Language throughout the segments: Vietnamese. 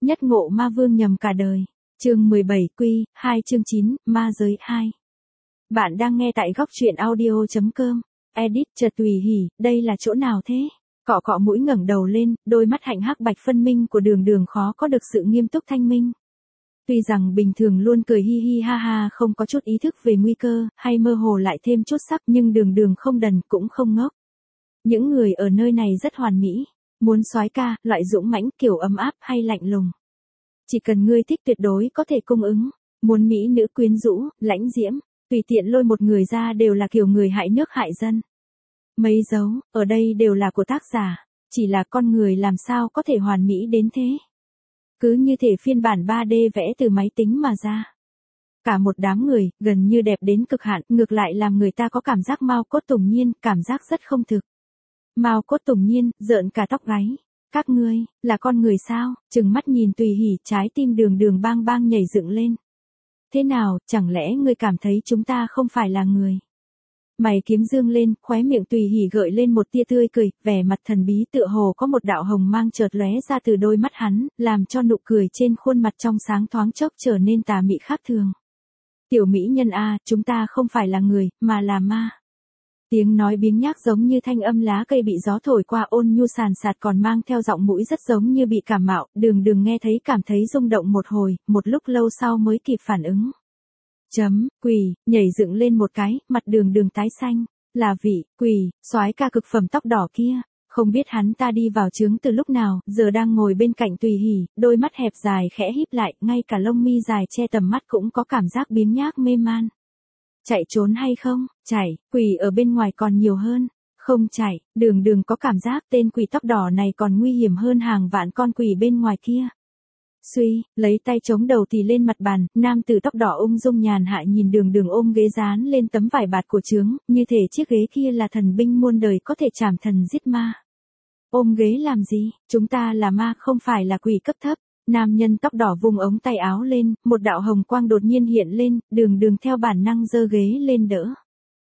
Nhất ngộ ma vương nhầm cả đời. Chương 17 Quy, 2 chương 9, Ma giới 2. Bạn đang nghe tại góc truyện audio.com. Edit chợt tùy hỉ, đây là chỗ nào thế? Cọ cọ mũi ngẩng đầu lên, đôi mắt hạnh hắc bạch phân minh của Đường Đường khó có được sự nghiêm túc thanh minh. Tuy rằng bình thường luôn cười hi hi ha ha không có chút ý thức về nguy cơ, hay mơ hồ lại thêm chút sắc, nhưng Đường Đường không đần cũng không ngốc. Những người ở nơi này rất hoàn mỹ. Muốn soái ca, loại dũng mãnh, kiểu ấm áp hay lạnh lùng. Chỉ cần ngươi thích tuyệt đối có thể cung ứng. Muốn mỹ nữ quyến rũ, lãnh diễm, tùy tiện lôi một người ra đều là kiểu người hại nước hại dân. Mấy dấu, ở đây đều là của tác giả. Chỉ là con người làm sao có thể hoàn mỹ đến thế. Cứ như thể phiên bản 3D vẽ từ máy tính mà ra. Cả một đám người, gần như đẹp đến cực hạn, ngược lại làm người ta có cảm giác Mao Cốt Tùng Nhiên, cảm giác rất không thực. Mao Cốt Tùng Nhiên, rợn cả tóc gáy. Các ngươi, là con người sao? Trừng mắt nhìn Tùy Hỉ, trái tim Đường Đường bang bang nhảy dựng lên. Thế nào, chẳng lẽ ngươi cảm thấy chúng ta không phải là người? Mày kiếm dương lên, khóe miệng Tùy Hỉ gợi lên một tia tươi cười, vẻ mặt thần bí tựa hồ có một đạo hồng mang chợt lóe ra từ đôi mắt hắn, làm cho nụ cười trên khuôn mặt trong sáng thoáng chốc trở nên tà mị khác thường. Tiểu mỹ nhân a, chúng ta không phải là người, mà là ma. Tiếng nói biếng nhác giống như thanh âm lá cây bị gió thổi qua ôn nhu sàn sạt còn mang theo giọng mũi rất giống như bị cảm mạo, Đường Đường nghe thấy cảm thấy rung động một hồi, một lúc lâu sau mới kịp phản ứng. Quỳ, nhảy dựng lên một cái, mặt Đường Đường tái xanh, là vị, quỳ, soái ca cực phẩm tóc đỏ kia, không biết hắn ta đi vào trướng từ lúc nào, giờ đang ngồi bên cạnh Tùy Hỉ, đôi mắt hẹp dài khẽ híp lại, ngay cả lông mi dài che tầm mắt cũng có cảm giác biếng nhác mê man. Chạy trốn hay không? Chạy, quỷ ở bên ngoài còn nhiều hơn. Không chạy, Đường Đường có cảm giác tên quỷ tóc đỏ này còn nguy hiểm hơn hàng vạn con quỷ bên ngoài kia. Suy, lấy tay chống đầu thì lên mặt bàn, nam tử tóc đỏ ung dung nhàn hạ nhìn Đường Đường ôm ghế dán lên tấm vải bạt của trướng, như thể chiếc ghế kia là thần binh muôn đời có thể trảm thần giết ma. Ôm ghế làm gì? Chúng ta là ma không phải là quỷ cấp thấp. Nam nhân tóc đỏ vùng ống tay áo lên, một đạo hồng quang đột nhiên hiện lên, Đường Đường theo bản năng giơ ghế lên đỡ.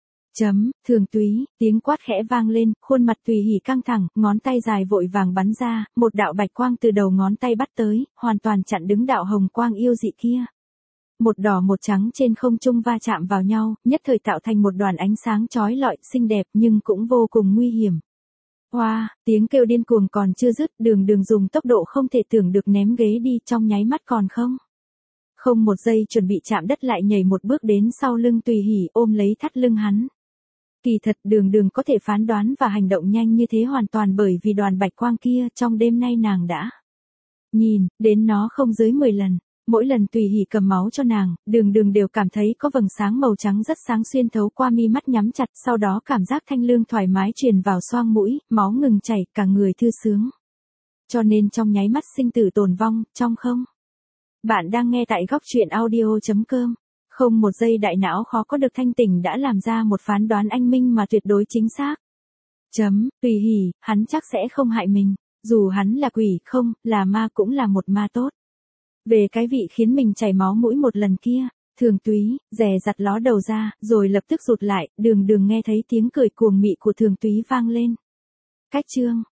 Thường túy, tiếng quát khẽ vang lên, khuôn mặt Tùy Hỉ căng thẳng, ngón tay dài vội vàng bắn ra, một đạo bạch quang từ đầu ngón tay bắt tới, hoàn toàn chặn đứng đạo hồng quang yêu dị kia. Một đỏ một trắng trên không trung va chạm vào nhau, nhất thời tạo thành một đoàn ánh sáng chói lọi, xinh đẹp nhưng cũng vô cùng nguy hiểm. Hoa, tiếng kêu điên cuồng còn chưa dứt, Đường Đường dùng tốc độ không thể tưởng được ném ghế đi trong nháy mắt còn không một giây chuẩn bị chạm đất lại nhảy một bước đến sau lưng Tùy Hỉ ôm lấy thắt lưng hắn. Kỳ thật Đường Đường có thể phán đoán và hành động nhanh như thế hoàn toàn bởi vì đoàn bạch quang kia trong đêm nay nàng đã nhìn đến nó không dưới 10 lần. Mỗi lần Tùy Hỉ cầm máu cho nàng, Đường Đường đều cảm thấy có vầng sáng màu trắng rất sáng xuyên thấu qua mi mắt nhắm chặt, sau đó cảm giác thanh lương thoải mái truyền vào xoang mũi, máu ngừng chảy, cả người thư sướng. Cho nên trong nháy mắt sinh tử tồn vong, trong không. Bạn đang nghe tại góc truyện audio.com. Không một giây đại não khó có được thanh tỉnh đã làm ra một phán đoán anh minh mà tuyệt đối chính xác. Tùy Hỉ, hắn chắc sẽ không hại mình. Dù hắn là quỷ không, là ma cũng là một ma tốt. Về cái vị khiến mình chảy máu mũi một lần kia, Thường Túy, dè dặt ló đầu ra, rồi lập tức rụt lại, Đường Đường nghe thấy tiếng cười cuồng mị của Thường Túy vang lên. Cách chương,